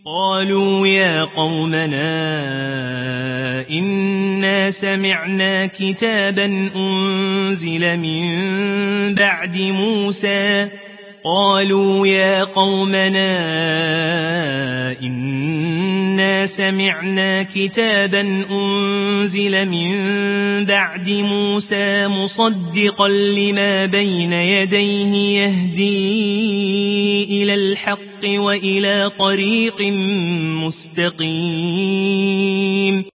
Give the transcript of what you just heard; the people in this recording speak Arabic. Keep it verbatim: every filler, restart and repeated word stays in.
قالوا يا قومنا إنا سمعنا كتابا أنزل من بعد موسى قالوا يا قومنا إنا سمعنا كتابا أنزل من بعد موسى مصدقا لما بين يديه يهدي إلى الحق وإلى طريق مستقيم